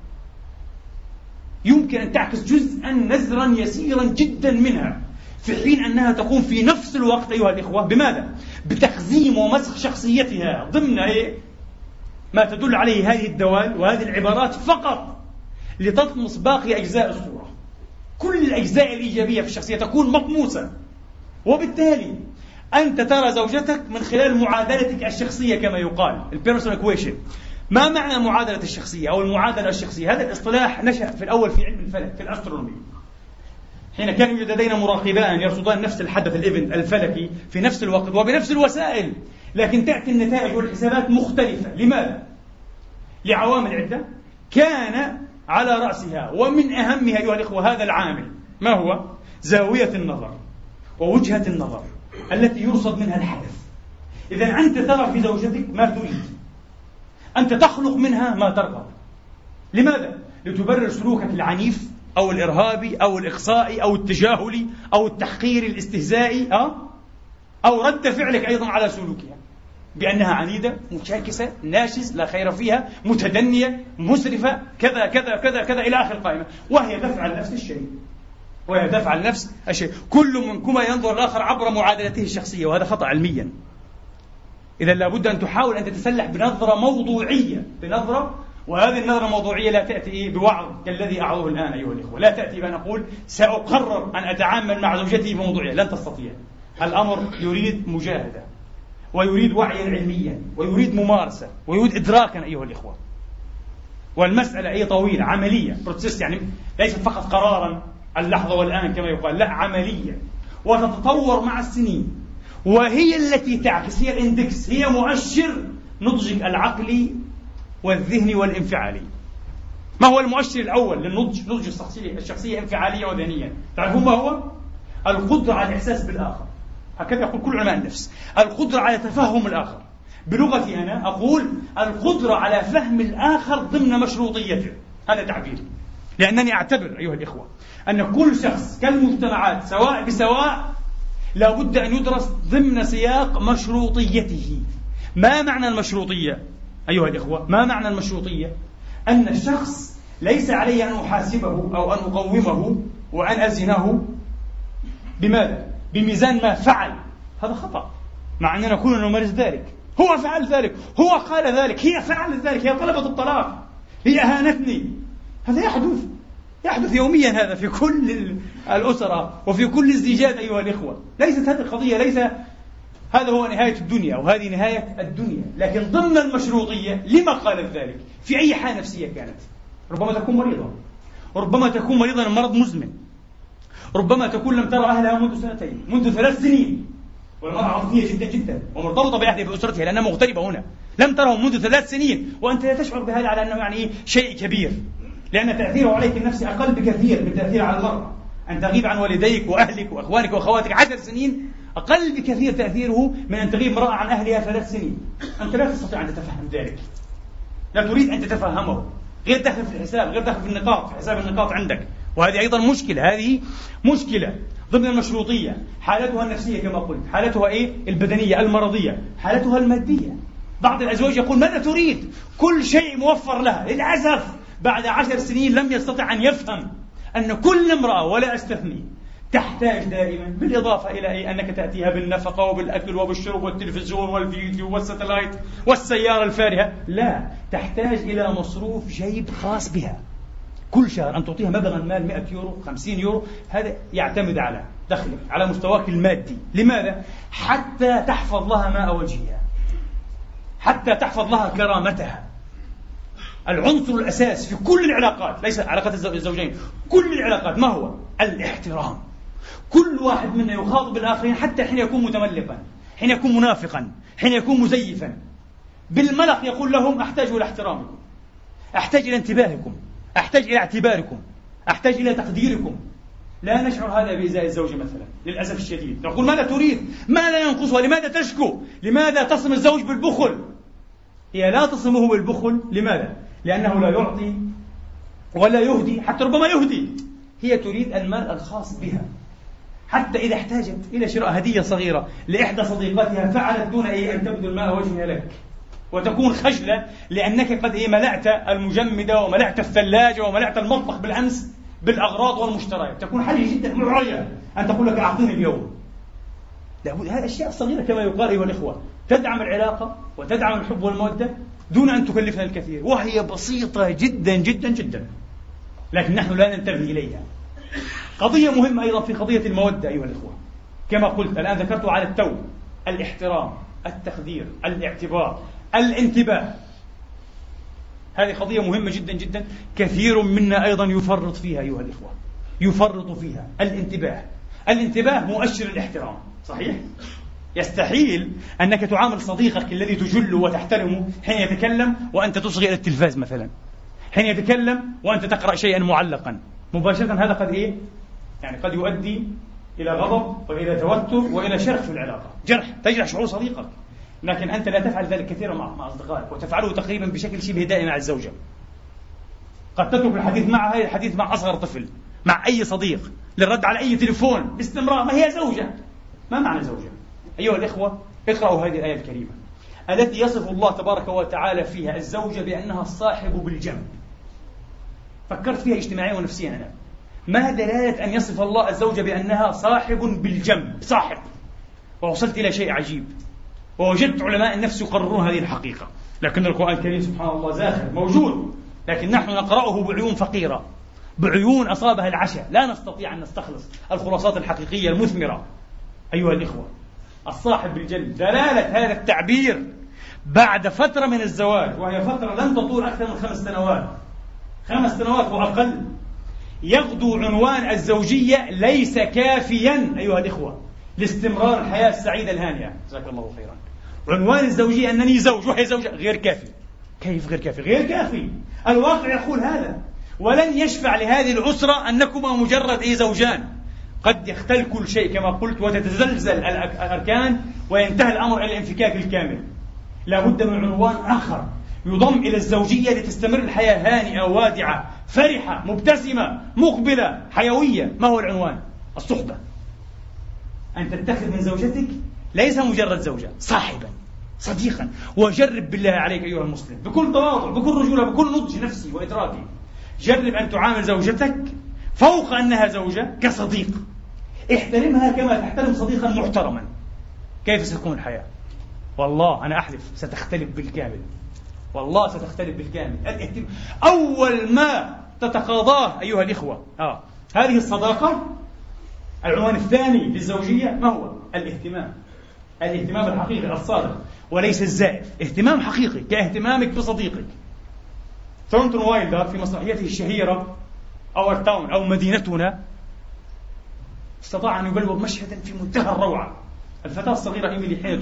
يمكن أن تعكس جزءا نزرا يسيرا جدا منها، في حين أنها تقوم في نفس الوقت أيها الإخوة بماذا؟ بتخزيم ومسخ شخصيتها ضمن ما تدل عليه هذه الدوال وهذه العبارات فقط لتطمس باقي أجزاء الصورة. كل الأجزاء الإيجابية في الشخصية تكون مطموسة، وبالتالي أنت ترى زوجتك من خلال معادلتك الشخصية كما يقال البيرسونال إكويشن. ما معنى معادلة الشخصية أو المعادلة الشخصية؟ هذا الاصطلاح نشأ في الأول في علم الفلك، في الأسترونومي، حين كانوا يوجد لدينا مراقبان يرصدان نفس الحدث الإيفنت الفلكي في نفس الوقت وبنفس الوسائل، لكن تأتي النتائج والحسابات مختلفة. لماذا؟ لعوامل عدة، كان على رأسها ومن أهمها أيها الإخوة هذا العامل، ما هو؟ زاوية النظر ووجهة النظر التي يرصد منها الحدث. إذا أنت ترى في زوجتك ما تريد، أنت تخلق منها ما ترغب. لماذا؟ لتبرر سلوكك العنيف أو الإرهابي أو الإقصائي أو التجاهلي أو التحقيري الاستهزائي، أو رد فعلك أيضا على سلوكها بأنها عنيدة، مشاكسة، ناشز، لا خير فيها، متدنية، مسرفة، كذا كذا كذا كذا إلى آخر القائمة، وهي تفعل نفس الشيء. كل منكما ينظر الآخر عبر معادلته الشخصية، وهذا خطأ علميا. إذا لابد أن تحاول أن تتسلح بنظرة موضوعية، وهذه النظرة الموضوعية لا تأتي بوعظ كالذي أعظه الآن أيها الإخوة، لا تأتي بأن أقول سأقرر أن أتعامل مع زوجتي بموضوعية، لن تستطيع. الأمر يريد مجاهدة، ويريد وعيا علميا، ويريد ممارسة، ويريد إدراكا أيها الإخوة. والمسألة طويلة عملية، بروسيس، يعني ليست فقط قرارا اللحظة والآن كما يقال، لا، عملية وتتطور مع السنين، وهي التي تعكس، هي الاندكس، هي مؤشر نضجك العقلي والذهني والانفعالي. ما هو المؤشر الأول للنضج؟ نضج الشخصية انفعاليا وذهنيا، تعرفون ما هو؟ القدرة على الإحساس بالآخر، هكذا يقول كل علماء النفس، القدرة على تفهم الآخر. بلغتي أنا أقول القدرة على فهم الآخر ضمن مشروطيته، هذا تعبيري، لأنني أعتبر أيها الإخوة أن كل شخص كالمجتمعات سواء بسواء لا بد أن يدرس ضمن سياق مشروطيته. ما معنى المشروطية أيها الإخوة؟ ما معنى المشروطية؟ أن الشخص ليس علي أن أحاسبه أو أن أقومه وأن أزنه بماذا؟ بميزان ما فعل. هذا خطأ، مع أننا كلنا نمارس ذلك. هو فعل ذلك، هو قال ذلك، هي فعلت ذلك، هي طلبت الطلاق، هي أهانتني. هذا يحدث يوميا، هذا في كل الأسرة وفي كل الزيجات أيها الإخوة. ليست هذه القضية، ليس هذا هو نهاية الدنيا وهذه نهاية الدنيا، لكن ضمن المشروطية لما قالت ذلك؟ في أي حالة نفسية كانت؟ ربما تكون مريضة، ربما تكون مريضة من مرض مزمن، ربما تكون لم ترى أهلها منذ سنتين، منذ 3 سنين، والمرأة عاطفية جدا جدا ومرتبطة بأهلها بأسرتها لأنها مغتربة هنا، لم تره منذ 3 سنين، وأنت لا تشعر بهذا على أنه يعني شيء كبير، لأن تأثيره عليك النفسي أقل بكثير من تأثير على المرأة. أن تغيب عن والديك وأهلك وأخوانك وأخواتك 10 سنين أقل بكثير تأثيره من أن تغيب امرأة عن أهلها 3 سنين. أنت لا تستطيع أن تتفهم ذلك، لا تريد أن تتفهمه، غير داخل في الحساب، غير داخل في النقاط، في حساب النقاط عندك، وهذه أيضا مشكلة، هذه مشكلة ضمن المشروطية. حالتها النفسية كما قلت، حالتها البدنية المرضية، حالتها المادية. بعض الأزواج يقول ماذا تريد؟ كل شيء موفر لها. للأسف بعد 10 سنين لم يستطع أن يفهم أن كل امرأة ولا أستثني تحتاج دائما، بالإضافة إلى أنك تأتيها بالنفقة وبالأكل وبالشرب والتلفزيون والفيديو والساتلايت والسيارة الفارهة، لا، تحتاج إلى مصروف جيب خاص بها كل شهر، أن تعطيها مبلغا مال 100 يورو 50 يورو. هذا يعتمد على دخلك، على مستواك المادي. لماذا؟ حتى تحفظ لها ماء وجهها، حتى تحفظ لها كرامتها. العنصر الأساس في كل العلاقات، ليس علاقات الزوجين، كل العلاقات، ما هو؟ الاحترام. كل واحد منا يخاطب الآخرين حتى حين يكون متملقا، حين يكون منافقا، حين يكون مزيفا. بالملق يقول لهم أحتاج إلى احترامكم، أحتاج إلى انتباهكم، أحتاج إلى اعتباركم، أحتاج إلى تقديركم. لا نشعر هذا بإزاء الزوجة مثلا، للأسف الشديد. نقول ماذا تريد؟ ماذا ينقصها؟ لماذا تشكو؟ لماذا تصم الزوج بالبخل؟ هي لا تصمه بالبخل. لماذا؟ لأنه لا يعطي ولا يهدي، حتى ربما يهدي. هي تريد المال الخاص بها، حتى إذا احتاجت إلى شراء هدية صغيرة لإحدى صديقاتها فعلت دون أن تبذل ماء وجهها لك، وتكون خجلة لأنك قد ملأت المجمدة وملأت الثلاجة وملأت المطبخ بالأمس بالأغراض والمشتريات. تكون حرجة جدا، معرية أن تقول لك أعطيني اليوم. هذه أشياء صغيرة كما يقال أيها الإخوة، تدعم العلاقة وتدعم الحب والمودة دون أن تكلفنا الكثير، وهي بسيطة جدا جدا جدا، لكن نحن لا ننتبه إليها. قضية مهمة أيضا في قضية المودة أيها الإخوة، كما قلت الآن ذكرت على التو: الاحترام، التقدير، الاعتبار، الانتباه. هذه قضية مهمة جدا جدا، كثير منا أيضا يفرط فيها أيها الإخوة، يفرط فيها. الانتباه مؤشر الاحترام، صحيح؟ يستحيل أنك تعامل صديقك الذي تجله وتحترمه حين يتكلم وأنت تصغي إلى التلفاز مثلا، حين يتكلم وأنت تقرأ شيئا معلقا مباشرة. هذا قد يعني قد يؤدي إلى غضب وإلى توتر وإلى شرخ في العلاقة، تجرح شعور صديقك. لكن أنت لا تفعل ذلك كثيرا مع أصدقائك، وتفعله تقريبا بشكل شبه دائم مع الزوجة. قد تترك الحديث معها، الحديث مع أصغر طفل، مع أي صديق، للرد على أي تليفون باستمرار. ما هي زوجة؟ ما معنى زوجة؟ أيها الإخوة، اقرأوا هذه الآية الكريمة التي يصف الله تبارك وتعالى فيها الزوجة بأنها الصاحب بالجنب. فكرت فيها اجتماعيا ونفسيا أنا. ما دلالة أن يصف الله الزوجة بأنها صاحب بالجنب، صاحب؟ ووصلت إلى شيء عجيب، ووجدت علماء النفس يقررون هذه الحقيقة، لكن القرآن الكريم سبحان الله زاخر موجود، لكن نحن نقرأه بعيون فقيرة، بعيون أصابها العشاء، لا نستطيع أن نستخلص الخلاصات الحقيقية المثمرة. أيها الإخوة، الصاحب بالجنب، دلالة هذا التعبير بعد فترة من الزواج، وهي فترة لن تطول أكثر من 5 سنوات، 5 سنوات وأقل، يغدو عنوان الزوجية ليس كافيا أيها الإخوة لاستمرار الحياة السعيدة الهانئة. جزاك الله خيرا. عنوان الزوجية أنني زوج وهي زوجة غير كافي. كيف غير كافي؟ غير كافي. الواقع يقول هذا، ولن يشفع لهذه الأسرة أنكما مجرد زوجان. قد يختل كل شيء كما قلت، وتتزلزل الأركان، وينتهي الأمر إلى الانفكاك الكامل. لا بد من عنوان آخر يضم إلى الزوجية لتستمر الحياة هانئة وادعة فرحة مبتسمة مقبلة حيوية. ما هو العنوان؟ الصحبة. أن تتخذ من زوجتك ليس مجرد زوجة، صاحبا، صديقا. وجرب بالله عليك أيها المسلم بكل تواضع، بكل رجولة، بكل نضج نفسي وإدراكي، جرب أن تعامل زوجتك فوق أنها زوجة كصديق. احترمها كما تحترم صديقا محترما. كيف ستكون الحياة؟ والله أنا أحلف ستختلف بالكامل، والله ستختلف بالكامل. أول ما تتقاضاه أيها الإخوة هذه الصداقة، العنوان الثاني للزوجية ما هو؟ الاهتمام. الاهتمام الحقيقي الصادق وليس الزائف، اهتمام حقيقي كاهتمامك بصديقك. ثورنتون وايلدر في مسرحيته الشهيرة أور تاون أو مدينتنا استطاع أن يبلور مشهدا في منتهى الروعة. الفتاة الصغيرة إيميلي حين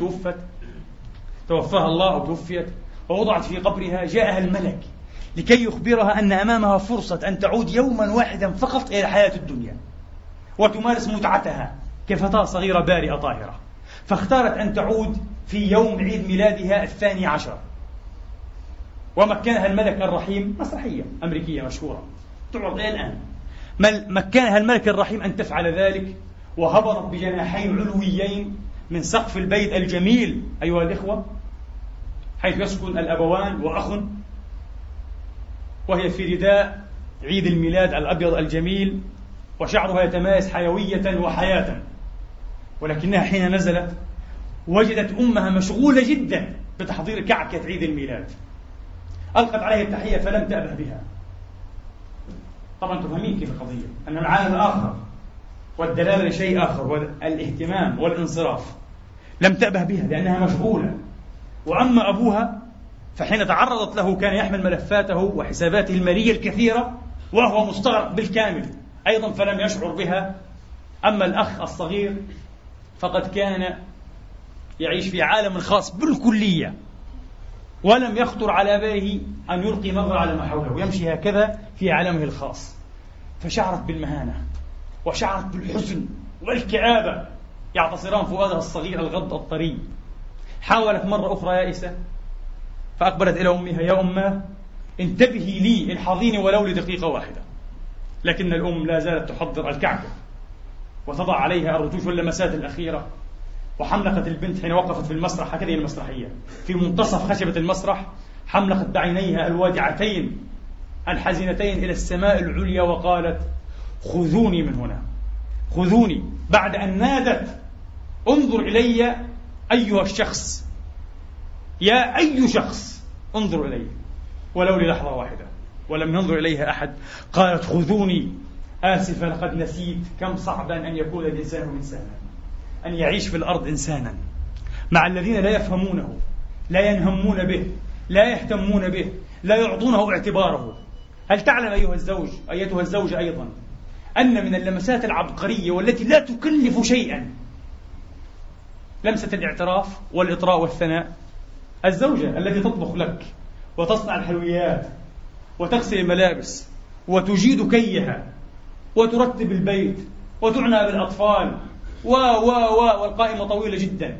توفاها الله أو توفيت ووضعت في قبرها، جاءها الملك لكي يخبرها أن أمامها فرصة أن تعود يوما واحدا فقط إلى حياة الدنيا وتمارس متعتها كفتاة صغيرة بارئة طاهرة. فاختارت أن تعود في يوم عيد ميلادها 12. ومكنها الملك الرحيم. مسرحية أمريكية مشهورة تعرض إلى الآن. مكنها الملك الرحيم أن تفعل ذلك، وهبطت بجناحين علويين من سقف البيت الجميل أيها الإخوة، حيث يسكن الأبوان وأخ، وهي في رداء عيد الميلاد الأبيض الجميل، وشعرها يتماس حيوية وحياة. ولكنها حين نزلت وجدت أمها مشغولة جدا بتحضير كعكة عيد الميلاد، ألقت عليها التحية فلم تأبه بها. طبعا تفهمين كيف القضية، أن العالم آخر والدلالة لشيء آخر، والاهتمام والانصراف، لم تأبه بها لأنها مشغولة. وأما أبوها فحين تعرضت له كان يحمل ملفاته وحساباته المالية الكثيرة وهو مستغرق بالكامل أيضا، فلم يشعر بها. أما الأخ الصغير فقد كان يعيش في عالم خاص بالكلية، ولم يخطر على باله أن يلقي نظرة على ما حوله، ويمشي هكذا في عالمه الخاص. فشعرت بالمهانة وشعرت بالحزن والكآبة يعتصران فؤادها الصغير الغض الطري. حاولت مرة أخرى يائسة، فأقبلت إلى أمها: يا أماه، انتبهي لي، الحظيني ولو لدقيقة واحدة. لكن الأم لا زالت تحضر الكعكة وتضع عليها الرتوش واللمسات الأخيرة. وحملقت البنت حين وقفت في المسرح، هكذا المسرحية، في منتصف خشبة المسرح، حملقت بعينيها الوادعتين الحزينتين إلى السماء العليا وقالت: خذوني من هنا، خذوني، بعد أن نادت: انظر إلي أيها الشخص، يا أي شخص انظر إلي، ولو للحظة واحدة. ولم ينظر إليها أحد. قالت: خذوني، آسفة، لقد نسيت كم صعبا أن يكون الإنسان إنسانا، أن يعيش في الأرض إنسانا مع الذين لا يفهمونه، لا ينهمون به، لا يهتمون به، لا يعطونه اعتباره. هل تعلم أيها الزوج، أيتها الزوجة أيضا، أن من اللمسات العبقرية والتي لا تكلف شيئا لمسة الاعتراف والإطراء والثناء؟ الزوجة التي تطبخ لك وتصنع الحلويات وتغسل الملابس وتجيد كيها وترتب البيت وتعنى بالأطفال والقائمة طويلة جدا،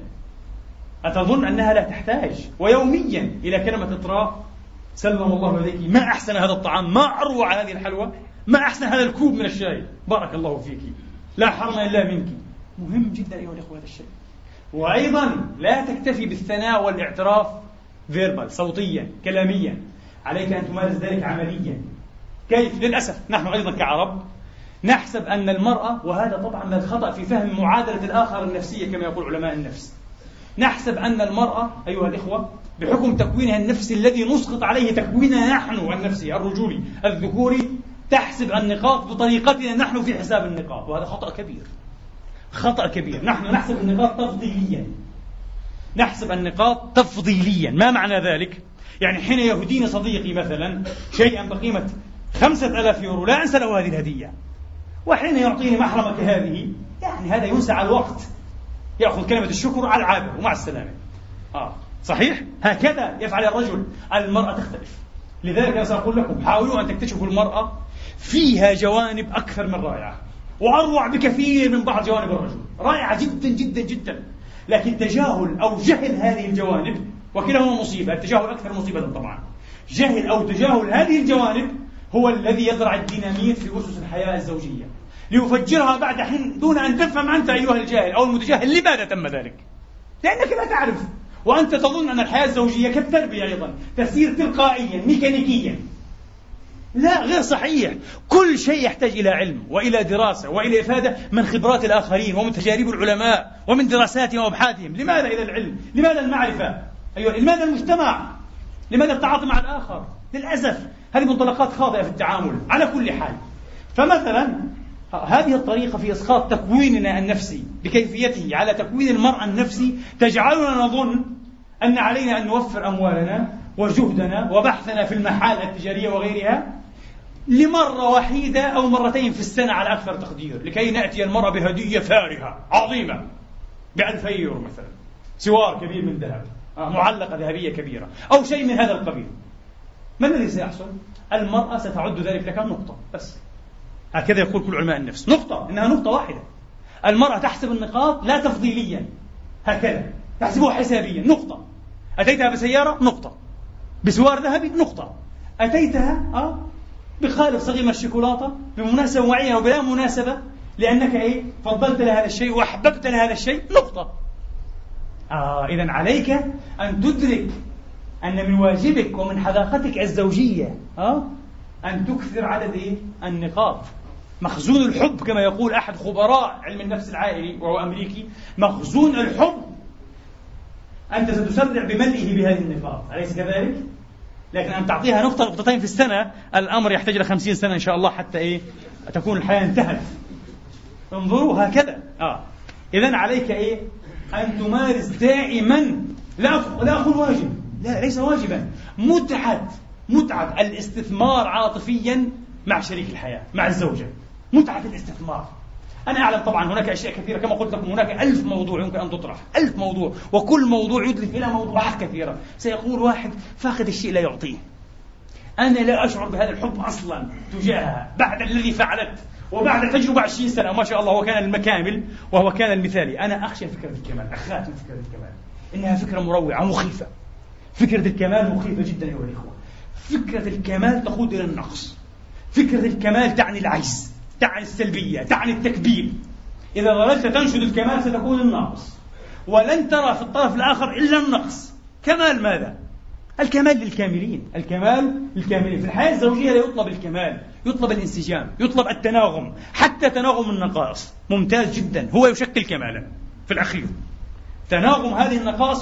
أتظن أنها لا تحتاج ويوميا إلى كلمة إطراء؟ سلم الله يديك، ما أحسن هذا الطعام، ما أروع هذه الحلوى، ما أحسن هذا الكوب من الشاي، بارك الله فيك، لا حرم إلا منك. مهم جدا أيها الأخوة هذا الشيء. وأيضا لا تكتفي بالثناء والاعتراف فيربال، صوتيا كلاميا، عليك أن تمارس ذلك عمليا. كيف؟ للأسف نحن أيضا كعرب نحسب أن المرأة، وهذا طبعا من الخطأ في فهم معادلة الآخر النفسية كما يقول علماء النفس، نحسب أن المرأة أيها الإخوة بحكم تكوينها النفسي الذي نسقط عليه تكويننا نحن النفسي الرجولي الذكوري، تحسب النقاط بطريقتنا نحن في حساب النقاط، وهذا خطأ كبير، خطأ كبير. نحن نحسب النقاط تفضيليا، نحسب النقاط تفضيليا. ما معنى ذلك؟ يعني حين يهديني صديقي مثلا شيئا بقيمة 5000 يورو لا أنسى له هذه الهدية، وحين يعطيني محرمة هذه، يعني هذا ينسى على الوقت، يأخذ كلمة الشكر على العابر ومع السلامة. صحيح؟ هكذا يفعل الرجل. المرأة تختلف. لذلك أنا سأقول لكم حاولوا أن تكتشفوا المرأة، فيها جوانب أكثر من رائعة وأروع بكثير من بعض جوانب الرجل، رائعة جدا جدا جدا، لكن تجاهل أو جهل هذه الجوانب، وكلاهما مصيبة، التجاهل أكثر مصيبة طبعا. جهل أو تجاهل هذه الجوانب هو الذي يزرع الديناميت في أسس الحياة الزوجية ليفجرها بعد حين دون أن تفهم أنت أيها الجاهل أو المتجاهل لماذا تم ذلك، لأنك لا تعرف، وأنت تظن أن الحياة الزوجية كالتربية أيضا تسير تلقائيا ميكانيكيا. لا، غير صحيح. كل شيء يحتاج إلى علم وإلى دراسة وإلى إفادة من خبرات الآخرين ومن تجارب العلماء ومن دراساتهم وأبحاثهم. لماذا إذا العلم؟ لماذا المعرفة؟ أيوة، لماذا المجتمع؟ لماذا التعاطي مع الآخر؟ للأسف هذه منطلقات خاطئة في التعامل على كل حال. فمثلا هذه الطريقة في إسقاط تكويننا النفسي بكيفيته على تكوين المرأة النفسي تجعلنا نظن أن علينا أن نوفر أموالنا وجهدنا وبحثنا في المحال التجارية وغيرها لمرة وحيدة أو مرتين في السنة على أكثر تقدير، لكي نأتي المرأة بهدية فارهة عظيمة ب2000 يورو مثلا، سوار كبير من ذهب، معلقة ذهبية كبيرة أو شيء من هذا القبيل. ما الذي سيحصل؟ المرأة ستعد ذلك لك نقطة بس، هكذا يقول كل علماء النفس، نقطة، إنها نقطة واحدة. المرأة تحسب النقاط لا تفضيليا، هكذا تحسبها حسابيا، نقطة. أتيتها بسيارة، نقطة. بسوار ذهبي، نقطة. أتيتها بخالف صغير من الشوكولاتة بمناسبة معينة وبلا مناسبة، لأنك فضلت لهذا الشيء وأحببت لهذا الشيء، نقطة. إذن عليك أن تدرك أن من واجبك ومن حذاقتك الزوجية أن تكثر عدد النقاط. مخزون الحب كما يقول أحد خبراء علم النفس العائلي وهو أمريكي، مخزون الحب أنت ستسرع بملئه بهذه النقاط، أليس كذلك؟ لكن أن تعطيها نقطة نقطتين في السنة، الأمر يحتاج إلى 50 سنة إن شاء الله حتى تكون الحياة انتهت. انظروا هكذا. إذن عليك أن تمارس دائما، لا أقول واجب، لا ليس واجبا، متعة الاستثمار عاطفيا مع شريك الحياة، مع الزوجة، متعة الاستثمار. أنا أعلم طبعا هناك أشياء كثيرة، كما قلت لكم هناك 1000 موضوع يمكن أن تطرح، 1000 موضوع، وكل موضوع يدرك إلى موضوعات كثيرة. سيقول واحد فاقد الشيء لا يعطيه، أنا لا أشعر بهذا الحب أصلا تجاهها بعد الذي فعلت وبعد تجربة 20 سنة ما شاء الله، هو كان المكامل وهو كان المثالي. أنا أخشى فكرة الكمال، أخاف من فكرة الكمال، إنها فكرة مروعة مخيفة. فكرة الكمال مخيفة جدا أيها الإخوة. فكرة الكمال تقود إلى النقص، فكرة الكمال تعني العجز، تعني السلبية، تعني التكبير. إذا ظللت تنشد الكمال ستكون الناقص، ولن ترى في الطرف الآخر إلا النقص. كمال ماذا؟ الكمال للكاملين، الكمال للكاملين. في الحياة الزوجية لا يطلب الكمال، يطلب الانسجام، يطلب التناغم، حتى تناغم النقائص ممتاز جدا، هو يشكل كمالا في الأخير. تناغم هذه النقائص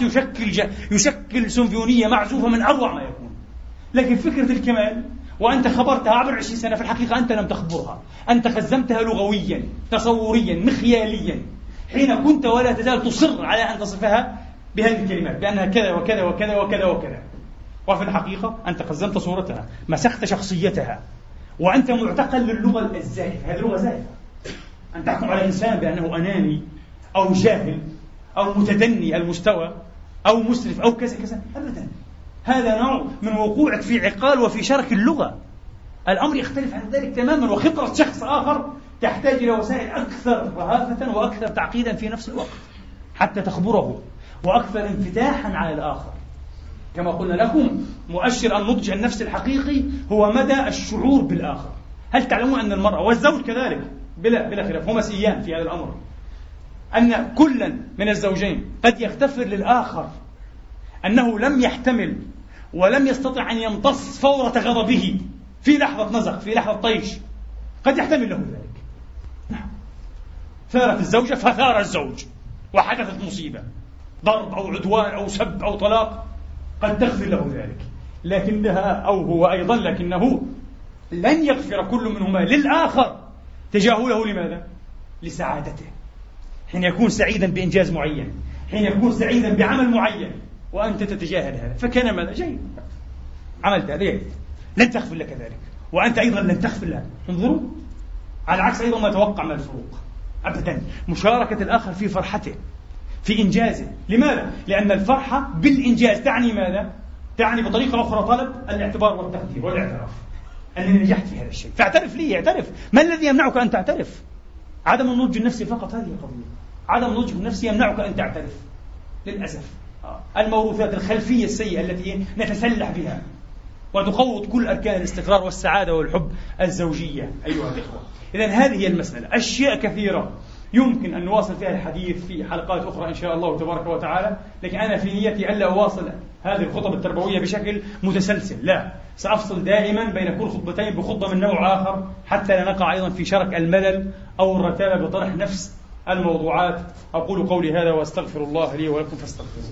يشكل سيمفونية معزوفة من أروع ما يكون. لكن فكرة الكمال وأنت خبرتها عبر 20 سنة، في الحقيقة أنت لم تخبرها، أنت خزمتها لغويا تصوريا مخياليا، حين كنت ولا تزال تصر على أن تصفها بهذه الكلمات بأنها كذا وكذا وكذا وكذا وكذا، وفي الحقيقة أنت خزمت صورتها، مسخت شخصيتها، وأنت معتقل للغة الزائفة. هذه لغة زائفة، أن تحكم على إنسان بأنه أناني أو جاهل أو متدني المستوى أو مسرف أو كذا كذا، أبدا. هذا نوع من وقوعك في عقال وفي شرك اللغة. الأمر يختلف عن ذلك تماما، وخبرة شخص آخر تحتاج إلى وسائل أكثر رهافة وأكثر تعقيدا في نفس الوقت حتى تخبره، وأكثر انفتاحا على الآخر. كما قلنا لكم، مؤشر النضج النفسي الحقيقي هو مدى الشعور بالآخر. هل تعلمون أن المرأة والزوج كذلك بلا خلاف هما سيان في هذا الأمر، أن كلا من الزوجين قد يغتفر للآخر أنه لم يحتمل ولم يستطع أن يمتص فورة غضبه في لحظة نزق، في لحظة طيش، قد يحتمل له ذلك. نعم، ثارت الزوجة فثار الزوج وحدثت مصيبة، ضرب أو عدوان أو سب أو طلاق، قد تغفر له ذلك. لكنها أو هو أيضا لكنه لن يغفر كل منهما للآخر تجاهله. لماذا؟ لسعادته. حين يكون سعيدا بإنجاز معين، حين يكون سعيدا بعمل معين، وأنت تتجاهل هذا، فكان ماذا؟ جيد، عملت هذا، لن تغفر لك ذلك، وأنت أيضا لن تغفر له. انظروا، على عكس أيضا ما توقع من الفروق، أبدا. مشاركة الآخر في فرحته، في إنجازه. لماذا؟ لأن الفرحة بالإنجاز تعني ماذا؟ تعني بطريقة أخرى طلب الاعتبار والتقدير والاعتراف أنني نجحت في هذا الشيء، فاعترف لي، اعترف. ما الذي يمنعك أن تعترف؟ عدم النضج النفسي فقط، هذه القضية. عدم النضج النفسي يمنعك أن تعترف للأسف. الموروثات الخلفية السيئة التي نتسلح بها وتقوض كل أركان الاستقرار والسعادة والحب الزوجية أيها الإخوة. إذن هذه هي المسألة. أشياء كثيرة يمكن أن نواصل فيها الحديث في حلقات أخرى إن شاء الله تبارك وتعالى، لكن أنا في نيتي ألا أواصل هذه الخطب التربوية بشكل متسلسل، لا، سأفصل دائما بين كل خطبتين بخطبة من نوع آخر، حتى لا نقع أيضا في شرك الملل أو الرتابة بطرح نفس الموضوعات. أقول قولي هذا وأستغفر الله لي ولكم فاستغفروه.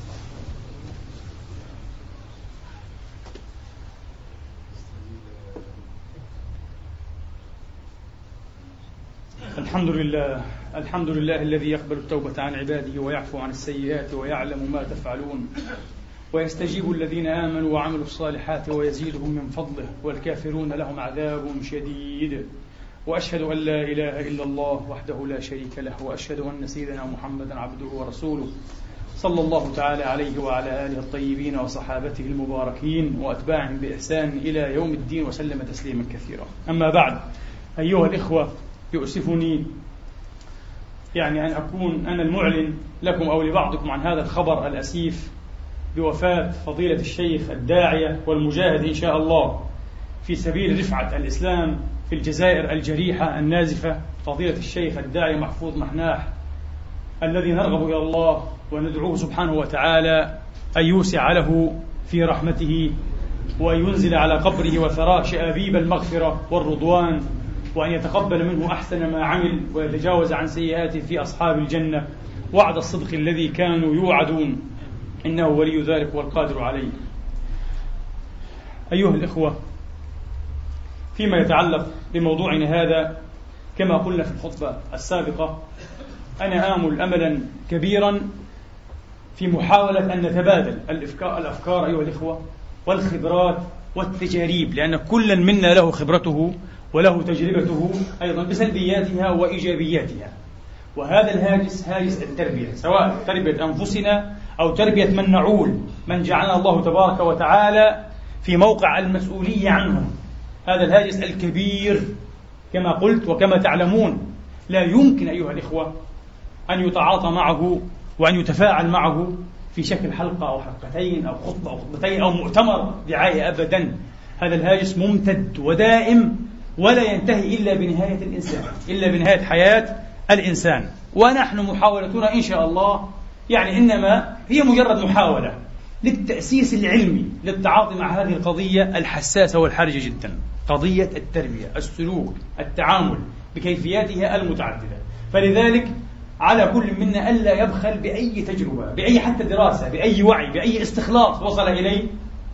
الحمد لله الذي يقبل التوبة عن عباده ويعفو عن السيئات ويعلم ما تفعلون، ويستجيب الذين آمنوا وعملوا الصالحات ويزيدهم من فضله، والكافرون لهم عذاب شديد. وأشهد أن لا إله إلا الله وحده لا شريك له، وأشهد أن سيدنا محمدا عبده ورسوله صلى الله تعالى عليه وعلى آله الطيبين وصحابته المباركين وأتباعهم بإحسان إلى يوم الدين، وسلم تسليما كثيرا. أما بعد، أيها الإخوة، يؤسفني أن أكون أنا المعلن لكم أو لبعضكم عن هذا الخبر الأسيف بوفاة فضيلة الشيخ الداعية والمجاهد إن شاء الله في سبيل رفعة الإسلام في الجزائر الجريحة النازفة، فضيلة الشيخ الداعي محفوظ محناح، الذي نرغب إلى الله وندعوه سبحانه وتعالى أن يوسع له في رحمته، وأن ينزل على قبره وثراه شآبيب المغفرة والرضوان، وأن يتقبل منه أحسن ما عمل ويتجاوز عن سيئاته في أصحاب الجنة وعد الصدق الذي كانوا يوعدون، إنه ولي ذلك والقادر عليه. أيها الإخوة، فيما يتعلق بموضوعنا هذا، كما قلنا في الخطبة السابقة، أنا آمل أملا كبيرا في محاولة أن نتبادل الأفكار أيها الإخوة والخبرات والتجارب، لأن كل منا له خبرته وله تجربته أيضا بسلبياتها وإيجابياتها. وهذا الهاجس هاجس التربية، سواء تربية أنفسنا أو تربية من نعول، من جعلنا الله تبارك وتعالى في موقع المسؤولية عنهم. هذا الهاجس الكبير كما قلت وكما تعلمون لا يمكن أيها الإخوة أن يتعاطى معه وأن يتفاعل معه في شكل حلقة أو حلقتين أو خطبة أو خطبتين أو مؤتمر دعاية أبدا. هذا الهاجس ممتد ودائم ولا ينتهي إلا بنهاية الإنسان، إلا بنهاية حياة الإنسان. ونحن محاولتنا إن شاء الله يعني إنما هي مجرد محاولة للتأسيس العلمي للتعاطي مع هذه القضية الحساسة والحرجة جدا، قضية التربية، السلوك، التعامل بكيفياتها المتعددة. فلذلك على كل منا ألا يبخل بأي تجربة، بأي حتى دراسة، بأي وعي، بأي استخلاص وصل إليه،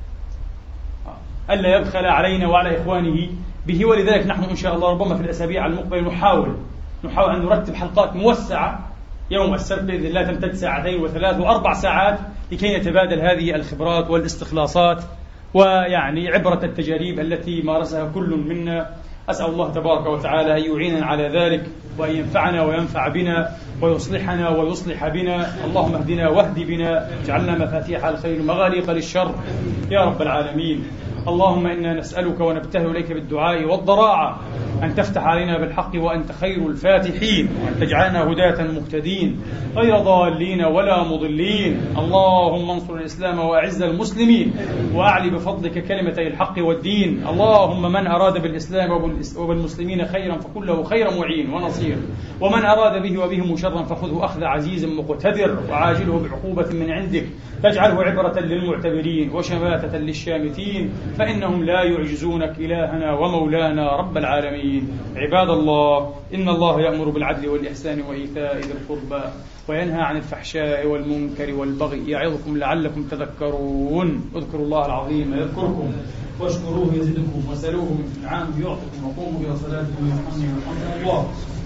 ألا يبخل علينا وعلى إخوانه به. ولذلك نحن إن شاء الله ربما في الأسابيع المقبلة نحاول أن نرتب حلقات موسعة يوم السبت بإذن الله تمتد 2 و3 و4 ساعات لكي نتبادل هذه الخبرات والاستخلاصات ويعني عبرة التجارب التي مارسها كل منا. أسأل الله تبارك وتعالى أن يعيننا على ذلك وأن ينفعنا وينفع بنا ويصلحنا ويصلح بنا. اللهم اهدنا واهد بنا، اجعلنا مفاتيح الخير مغاليق للشر يا رب العالمين. اللهم إنا نسألك ونبتهل إليك بالدعاء والضراعة أن تفتح علينا بالحق وأنت خير الفاتحين، وأن تجعلنا هداة مهتدين غير ضالين ولا مضلين. اللهم انصر الإسلام وأعز المسلمين وأعلي بفضلك كلمتي الحق والدين. اللهم من أراد بالإسلام وبالمسلمين خيرا فكله خير معين ونصير، ومن أراد به وبهم شرا فخذه أخذ عزيز مقتدر، وعاجله بعقوبة من عندك تجعله عبرة للمعتبرين وشماتة للشامتين، فإنهم لا يعجزونك إلهنا ومولانا رب العالمين. عباد الله، إن الله يأمر بالعدل والإحسان وإيتاء ذي القربى وينهى عن الفحشاء والمنكر والبغي يعظكم لعلكم تذكرون. اذكروا الله العظيم يذكركم واشكروه يزدكم وسلوه من نعمه يعطكم وقوموا إلى صلاتكم يرحمني ويرحمكم الله.